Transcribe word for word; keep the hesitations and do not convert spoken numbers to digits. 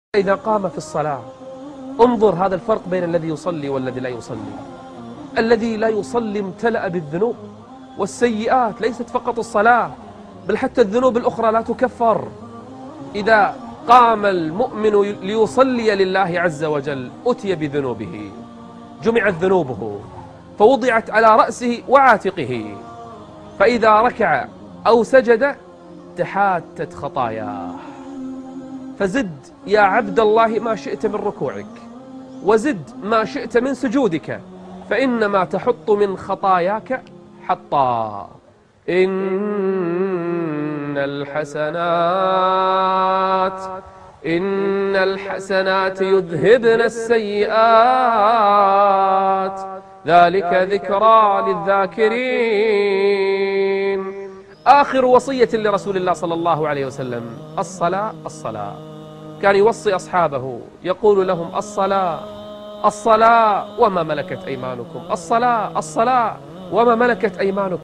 إذا قام في الصلاة انظر هذا الفرق بين الذي يصلي والذي لا يصلي. الذي لا يصلي امتلأ بالذنوب والسيئات، ليست فقط الصلاة بل حتى الذنوب الأخرى لا تكفر. إذا قام المؤمن ليصلي لله عز وجل أتي بذنوبه، جمعت ذنوبه فوضعت على رأسه وعاتقه، فإذا ركع أو سجد تحاتت خطاياه. فزد يا عبد الله ما شئت من ركوعك، وزد ما شئت من سجودك، فإنما تحط من خطاياك حطا. إن الحسنات إن الحسنات يذهبن السيئات، ذلك ذكرى للذاكرين. آخر وصية لرسول الله صلى الله عليه وسلم الصلاة الصلاة. كان يوصي أصحابه يقول لهم الصلاة الصلاة وما ملكت أيمانكم، الصلاة الصلاة وما ملكت أيمانكم.